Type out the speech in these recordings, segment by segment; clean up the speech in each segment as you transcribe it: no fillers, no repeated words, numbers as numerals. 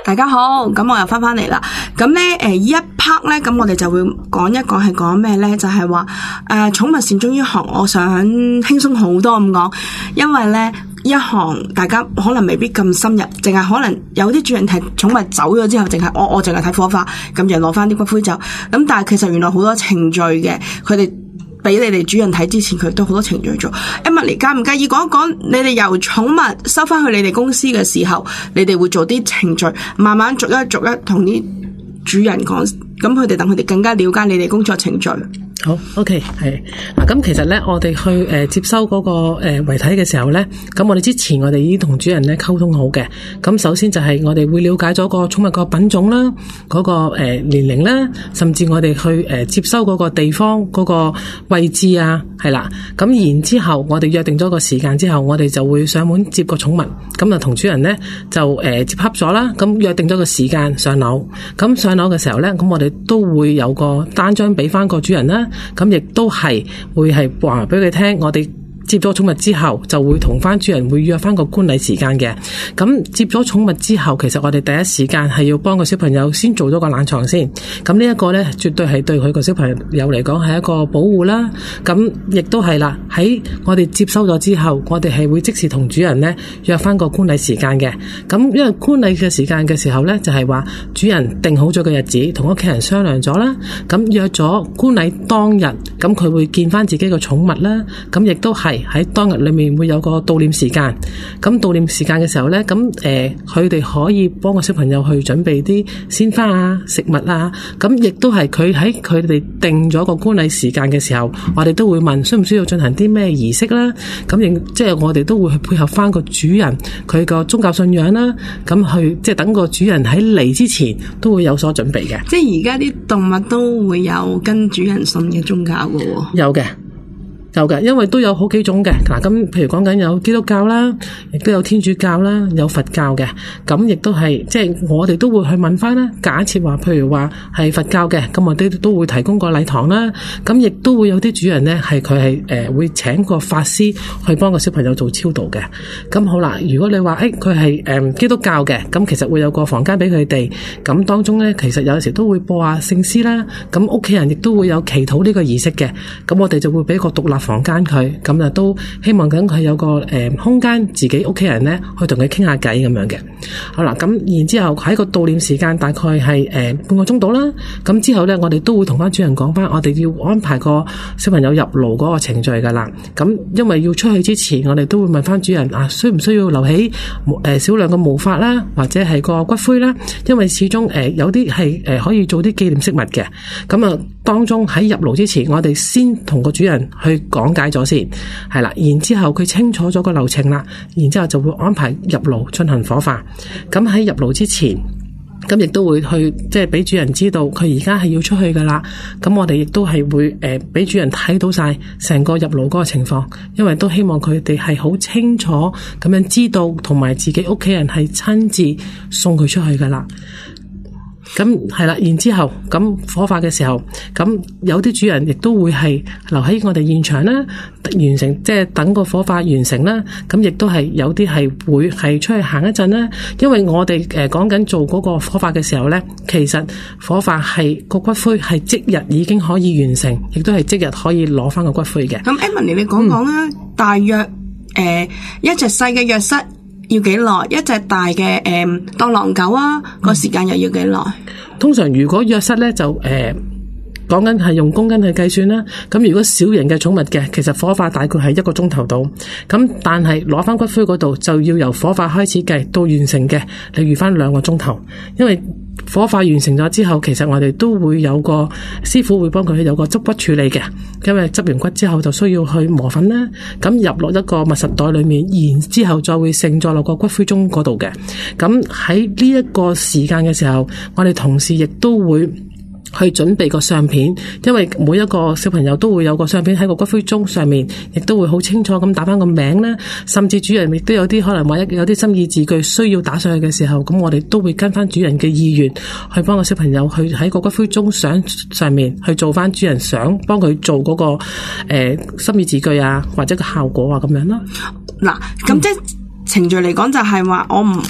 大家好，咁我又翻嚟啦。咁咧，呢一 part 咧，咁我哋就會講一講係講咩咧？就係話寵物善終呢行，我想輕鬆好多咁講，因為咧一行大家可能未必咁深入，淨係可能有啲主人睇寵物走咗之後，淨係我淨係睇火化，咁就攞翻啲骨灰走。咁但係其實原來好多程序嘅，佢哋俾你哋主人睇之前，佢都好多程序做。Emily，介唔介意講一講你哋由寵物收翻去你哋公司嘅時候，你哋會做啲程序，慢慢逐一同啲主人講，咁佢哋等佢哋更加了解你哋工作程序。 好 ，OK， 係嗱，咁其實咧，我哋去接收嗰個遺體嘅時候咧，咁我哋之前我哋已經同主人咧溝通好嘅。咁首先就係我哋會了解咗個寵物個品種啦，嗰個年齡啦，甚至我哋去接收嗰個地方嗰個位置啊，係啦。咁然之後我哋約定咗個時間之後，我哋就會上門接個寵物，咁就同主人咧就接洽咗啦。咁約定咗個時間上樓，咁上樓嘅時候咧，咁我哋都會有個單張俾翻個主人啦。咁亦都係會係話俾佢聽，我哋接咗寵物之後，就會同翻主人會約翻個觀禮時間嘅。咁接咗寵物之後，其實我哋第一時間係要幫個小朋友先做咗個冷床先。咁呢一個呢，絕對係對佢個小朋友嚟講係一個保護啦。咁亦都係啦，喺我哋接收咗之後，我哋係會即時同主人呢約翻個觀禮時間嘅。咁因為觀禮嘅時間嘅時候呢，就係話主人定好咗個日子，同屋企人商量咗啦。咁約咗觀禮當日，咁佢會見翻自己個寵物啦。咁亦都係喺當日裏面會有個悼念時間，咁悼念時間嘅時候呢，咁佢哋可以幫個小朋友去準備啲鮮花啊、食物啊，咁亦都係佢喺佢哋定咗個觀禮時間嘅時候，我哋都會問需唔需要進行啲咩儀式啦，咁亦即係我哋都會去配合翻個主人佢個宗教信仰啦，咁去即係等個主人喺嚟之前都會有所準備嘅。 即係而家啲動物都會有跟主人信嘅宗教㗎喎。 有嘅。有嘅，因為都有好幾種嘅。嗱，咁譬如講緊有基督教啦，亦都有天主教啦，有佛教嘅。咁亦都係即係我哋都會去問翻啦。假設話譬如話係佛教嘅，咁我哋都會提供個禮堂啦。咁亦都會有啲主人咧係佢係會請個法師去幫個小朋友做超度嘅。咁好啦，如果你話佢係基督教嘅，咁其實會有個房間俾佢哋。咁當中咧其實有時都會播下聖詩啦。咁屋企人亦都會有祈禱呢個儀式嘅。咁我哋就會俾個獨立房間佢，咁啊都希望緊佢有個空間，自己屋企人咧去同佢傾下偈咁樣嘅。好啦，咁然之後喺個悼念時間大概係半個鐘度啦。咁之後咧，我哋都會同翻主人講翻，我哋要安排個小朋友入爐嗰個程序噶啦。咁因為要出去之前，我哋都會問翻主人啊，需唔需要留起少量嘅毛髮啦，或者係個骨灰啦？因為始終有啲係可以做啲紀念飾物嘅。咁啊，當中喺入爐之前，我哋先同個主人去講解咗先，係啦，然之後佢清楚咗個流程啦，然之後就會安排入爐進行火化。咁喺入爐之前，咁亦都會去即係俾主人知道佢而家係要出去噶啦。咁我哋亦都係會俾主人睇到晒成個入爐嗰個情況，因為都希望佢哋係好清楚咁樣知道，同埋自己屋企人係親自送佢出去噶啦。咁係啦，然之後咁火化嘅時候，咁有啲主人亦都會係留喺我哋現場啦，完成即係等個火化完成啦。咁亦都係有啲係會係出去行一陣啦。因為我哋講緊做嗰個火化嘅時候咧，其實火化係個骨灰係即日已經可以完成，亦都係即日可以攞翻個骨灰嘅。 咁 Emily 你講講啦，大約一隻細嘅藥室要幾耐？一隻大嘅當狼狗啊，個時間又要幾耐？ 通常如果藥室咧就講緊係用公斤去計算啦。咁如果小型嘅寵物嘅，其實火化大概係1個鐘頭到。咁但係攞翻骨灰嗰度就要由火化開始計到完成嘅，你預翻2個鐘頭。因為火化完成咗之後，其實我哋都會有個師傅會幫佢有個執骨處理嘅。因為執完骨之後就需要去磨粉啦，咁入落一個密實袋裏面，然之後再會盛載落個骨灰盅嗰度嘅。咁喺呢一個時間嘅時候，我哋同事亦都會去準備個相片，因為每一個小朋友都會有個相片喺個骨灰盅上面，亦都會好清楚咁打翻個名啦。甚至主人亦都有啲可能話有啲心意字句需要打上去嘅時候，咁我哋都會跟翻主人嘅意願去幫個小朋友去喺個骨灰盅相上面去做翻主人想幫佢做嗰個心意字句啊，或者個效果啊咁樣咯。 嗱，咁即係程序嚟講就係話我唔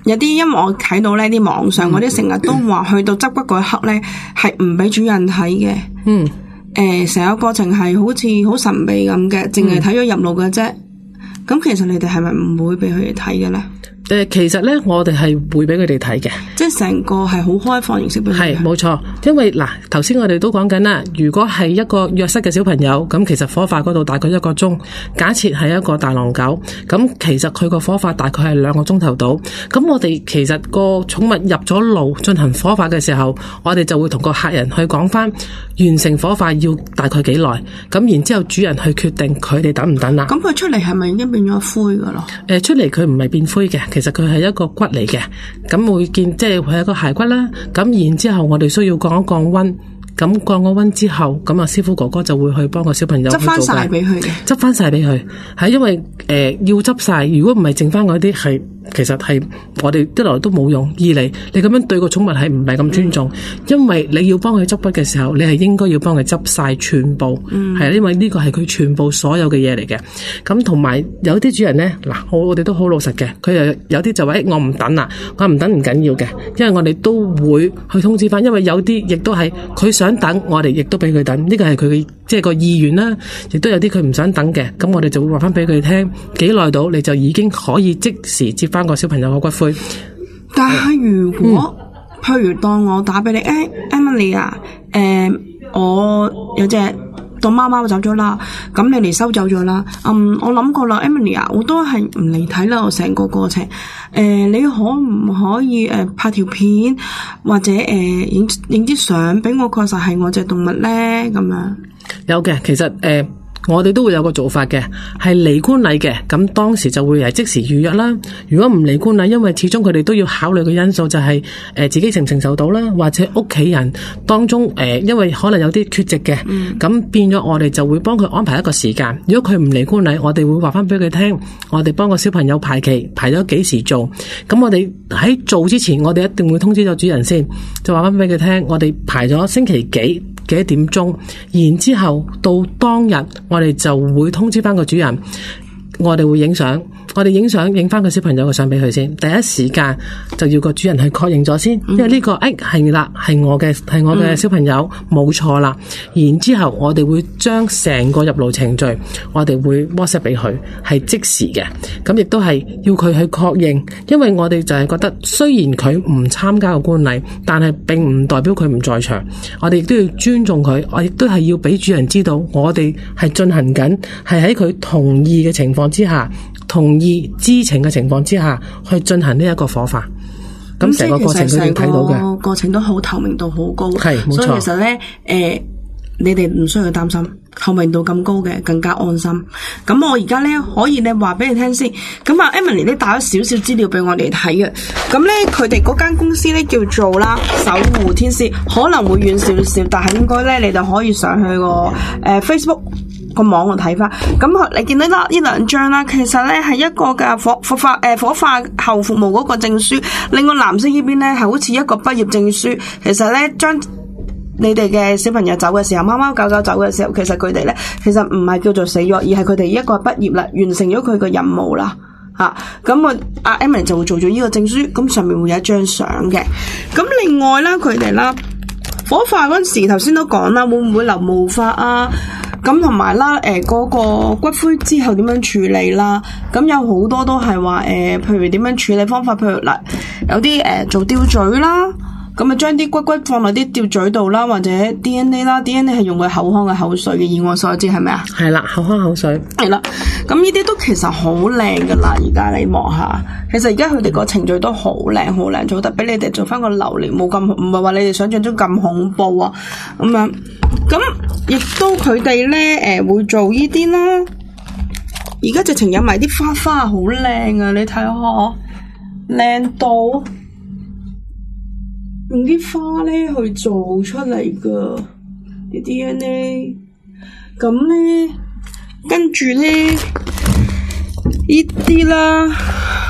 有啲因為我睇到呢啲網上嗰啲成日都話去到執骨嗰一刻咧係唔俾主人睇嘅。成個過程係好似好神秘咁嘅，淨係睇咗入路嘅啫。咁其實你哋係咪唔會俾佢哋睇嘅咧？ 其實咧，我哋係會俾佢哋睇嘅，即係成個係好開放形式俾佢哋。 係冇錯，因為嗱，頭先我哋都講緊啦，如果係一個約室嘅小朋友，咁其實火化嗰度大概1個鐘。假設係一個大狼狗，咁其實佢個火化大概係2個鐘頭到。咁我哋其實個寵物入咗爐進行火化嘅時候，我哋就會同個客人去講翻完成火化要大概幾耐。咁然之後主人去決定佢哋等唔等啦。 咁佢出嚟係咪已經變咗灰噶咯？ 出嚟佢唔係變灰嘅，其實佢係一個骨嚟嘅，咁會見即係佢係一個骸骨啦。咁然之後我哋需要降一降溫，咁降個溫之後，咁啊師傅哥哥就會去幫個小朋友執翻晒俾佢嘅， 執翻晒俾佢。係因為要執晒，如果唔係剩翻嗰啲係。其實係我哋一來都冇用，二嚟你咁樣對個寵物係唔係咁尊重，因為你要幫佢執骨嘅時候，你係應該要幫佢執晒全部，係因為呢個係佢全部所有嘅嘢嚟嘅。咁同埋有啲主人呢，嗱我哋都好老實嘅，佢又有啲就話我唔等啦，我唔等唔緊要嘅，因為我哋都會去通知翻，因為有啲亦都係佢想等，我哋亦都俾佢等，呢個係佢嘅即係個意願啦。亦都有啲佢唔想等嘅，咁我哋就會話翻俾佢聽幾耐到，你就已經可以即時接翻個小朋友嘅骨灰。 但係如果譬如當我打俾你，Emily 啊，我有隻當貓貓走咗啦，咁你嚟收走咗啦。我諗過啦，Emily 啊，我都係唔嚟睇啦，我成個過程。你可唔可以拍條片或者影啲相俾我，確實係我隻動物咧咁樣？ 有嘅，其實我哋都會有個做法嘅，係嚟觀禮嘅，咁當時就會係即時預約啦。如果唔嚟觀禮，因為始終佢哋都要考慮嘅因素就係自己承唔承受到啦，或者屋企人當中因為可能有啲缺席嘅，咁變咗我哋就會幫佢安排一個時間。如果佢唔嚟觀禮，我哋會話翻俾佢聽，我哋幫個小朋友排期，排咗幾時做。咁我哋喺做之前，我哋一定會通知咗主人先，就話翻俾佢聽，我哋排咗星期幾點鐘，然之後到當日我哋就會通知翻個主人，我哋會影相，我哋影相影翻個小朋友嘅相俾佢先，第一時間就要個主人去確認咗先，因為呢個係啦，係我嘅小朋友冇錯啦。然之後我哋會將成個入爐程序，我哋會 WhatsApp 俾佢，係即時嘅。咁亦都係要佢去確認，因為我哋就係覺得雖然佢唔參加個觀禮，但係並唔代表佢唔在場，我哋亦都要尊重佢，我亦都係要俾主人知道我哋係進行緊，係喺佢同意嘅情況之下，同意知情嘅情況之下去進行呢一個火化。咁成個過程佢哋睇到嘅， 個過程都好透明度好高， 係冇錯。 所以其實咧，你哋唔需要擔心，透明度咁高嘅更加安心。咁我而家咧可以咧話俾你聽先。咁啊 Emily 咧打咗少少資料俾我哋睇嘅。咁咧佢哋嗰間公司咧叫做啦守護天使，可能會遠少少，但係應該咧你就可以上去個Facebook個網度睇翻。咁你見到呢兩張啦，其實咧係一個嘅火化後服務嗰個證書，另外藍色呢邊咧係好似一個畢業證書。其實咧將你哋嘅小朋友走嘅時候，貓貓狗狗走嘅時候，其實佢哋咧其實唔係叫做死咗，而係佢哋一個畢業啦，完成咗佢個任務啦。咁阿 Emily 就會做咗呢個證書，咁上面會有一張相嘅。咁另外啦，佢哋啦火化嗰陣時，頭先都講啦，會唔會留毛髮啊？咁同埋啦，嗰個骨灰之後點樣處理啦？咁有好多都係話譬如點樣處理方法，譬如嗱，有啲做吊嘴啦。咁啊，將啲骨放落啲吊嘴度啦，或者 DNA 啦 ，DNA 係用佢口腔嘅口水嘅，以我所知係咪啊？ 係啦，口腔口水係啦。咁呢啲都其實好靚噶啦，而家你望下，其實而家佢哋個程序都好靚，做得比你哋做翻個流年冇咁，唔係話你哋想象中咁恐怖啊咁樣。咁亦都佢哋咧會做呢啲啦。而家直情有埋啲花好靚啊！你睇下，靚到〜用啲花咧去做出嚟噶啲 DNA， 咁咧跟住咧呢啲啦，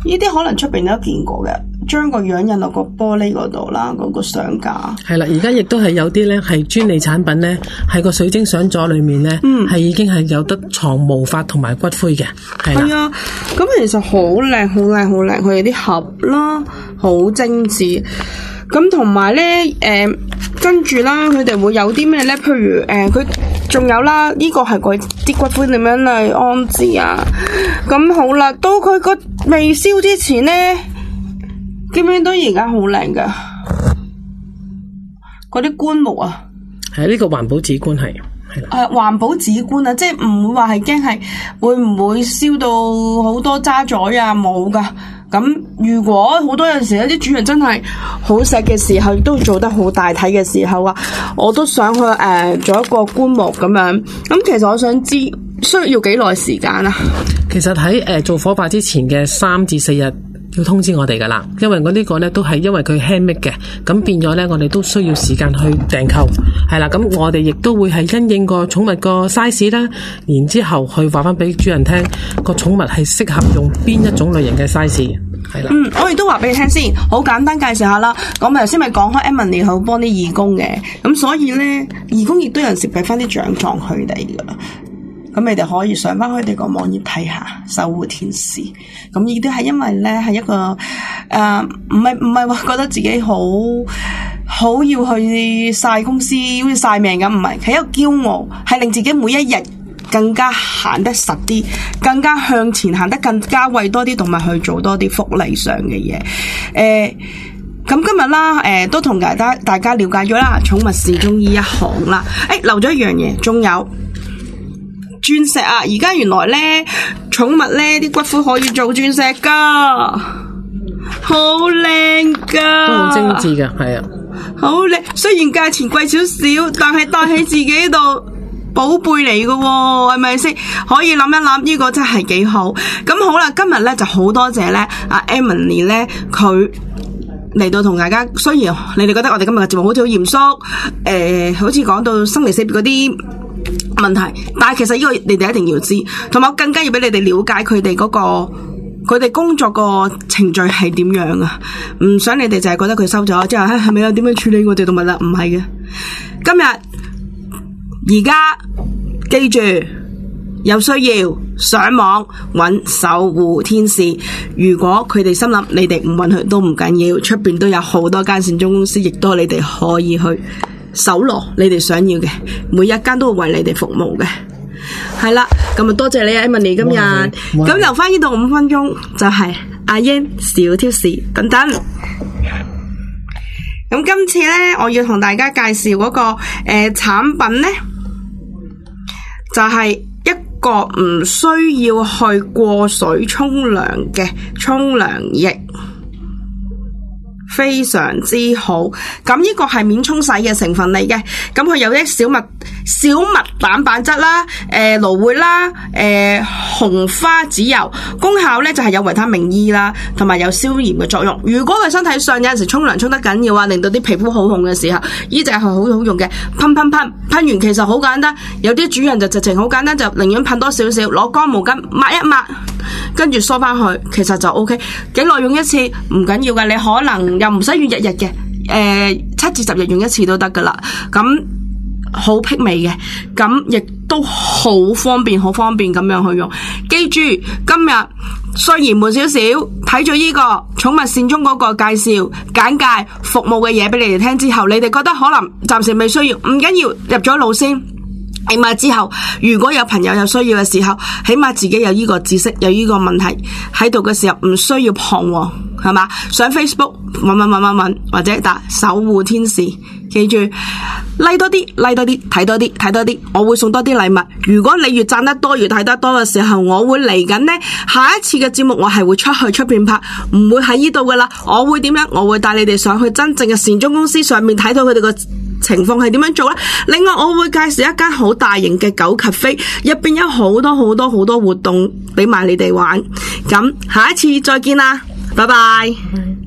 呢啲可能出邊都見過嘅，將個樣印落個玻璃嗰度啦，嗰個相架。 係啦，而家亦都係有啲咧係專利產品咧，喺個水晶相座裏面咧，係已經係有得藏毛髮同埋骨灰嘅。係啊，咁其實好靚，好靚，好靚，佢哋啲盒啦，好精緻。咁同埋咧，跟住啦，佢哋會有啲咩咧？譬如佢仲有啦，呢個係嗰啲骨灰點樣嚟安置啊？咁好啦，到佢個未燒之前咧，見唔見到而家好靚噶？嗰啲棺木啊， 係呢個環保紙棺係啦， 環保紙棺啊，即係唔會話係驚係會唔會燒到好多渣滓啊？冇噶。咁如果好多有陣時有啲主人真係好錫嘅時候，亦都做得好大體嘅時候啊，我都想去做一個棺木咁樣。咁其實我想知需要幾耐時間啊？ 其實喺做火化之前嘅3至4日要通知我哋噶啦，因為我呢個咧都係因為佢 handmade 嘅，咁變咗咧我哋都需要時間去訂購，係啦，咁我哋亦都會係因應個寵物個 size 啦，然之後去話翻俾主人聽個寵物係適合用邊一種類型嘅 size， 係啦。 我亦都話俾你聽先，好簡單介紹下啦。咁頭先咪講開 Emily 好幫啲義工嘅，咁所以咧義工亦都有陣時俾翻啲獎狀佢哋噶啦。咁你哋可以上翻佢哋個網頁睇下守護天使。咁亦都係因為咧係一個唔係話覺得自己好要去晒公司好似晒命咁，唔係，係一個驕傲，係令自己每一日更加行得實啲，更加向前行得更加為多啲動物去做多啲福利上嘅嘢。咁今日啦，都同大家了解咗啦，寵物善終呢一行啦。漏咗一樣嘢，仲有鑽石啊！而家原來咧，寵物咧啲骨灰可以做鑽石噶，好靚噶， 都好精緻噶，係啊， 好靚。雖然價錢貴少少，但係帶喺自己度寶貝嚟噶，係咪先？可以諗一諗，呢個真係幾好。咁好啦，今日咧就好多謝咧阿 Emily 咧，佢嚟到同大家。雖然你哋覺得我哋今日嘅節目好似好嚴肅，好似講到生離死別嗰啲問題，但係其實呢個你哋一定要知，同埋我更加要俾你哋了解佢哋嗰個佢哋工作個程序係點樣啊！唔想你哋就係覺得佢收咗之後，係咪有點樣處理我哋動物啦？唔係嘅，今日而家記住，有需要上網揾守護天使。如果佢哋心諗你哋唔揾佢都唔緊要，出邊都有好多間善終公司，亦都你哋可以去搜羅你哋想要嘅，每一間都會為你哋服務嘅。係啦，咁啊多謝你啊 Emily 今日，咁留翻呢度5分鐘就係阿英小挑士等等。咁今次咧，我要同大家介紹嗰個產品咧，就係一個唔需要去過水沖涼嘅沖涼液。非常之好，咁呢個係免沖洗嘅成分嚟嘅，咁佢有啲小麥蛋白質啦，蘆薈啦，紅花籽油，功效咧就係有維他命 E 啦，同埋有消炎嘅作用。如果佢身體上有陣時沖涼沖得緊要啊，令到啲皮膚好紅嘅時候，呢隻係好好用嘅，噴完其實好簡單，有啲主人就直情好簡單，就寧願噴多少少，攞乾毛巾抹一抹，跟住梳翻去，其實就 OK。幾耐用一次唔緊要嘅，你可能又唔使用日日嘅，7至10日用一次都得噶啦。咁好辟味嘅，咁亦都好方便咁樣去用。記住今日雖然悶少少，睇咗呢個寵物善終嗰個介紹簡介服務嘅嘢俾你哋聽之後，你哋覺得可能暫時未需要，唔緊要，入咗腦先。起碼之後，如果有朋友有需要嘅時候，起碼自己有呢個知識，有呢個問題喺度嘅時候，唔需要彷徨，係嘛？上 Facebook 搵，或者打守護天使，記住like多啲，睇多啲，我會送多啲禮物。如果你越讚得多，越睇得多嘅時候，我會嚟緊呢下一次嘅節目，我係會出邊拍，唔會喺呢度噶啦。我會點樣？我會帶你哋上去真正嘅善終公司上面睇到佢哋個情況係點樣做咧？另外我會介紹一間好大型嘅狗cafe，入邊有好多活動俾埋你哋玩。咁下一次再見啦，拜拜。